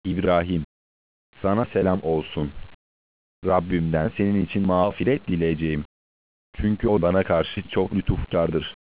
İbrahim, sana selam olsun. Rabbimden senin için mağfiret dileyeceğim. Çünkü o bana karşı çok lütufkardır.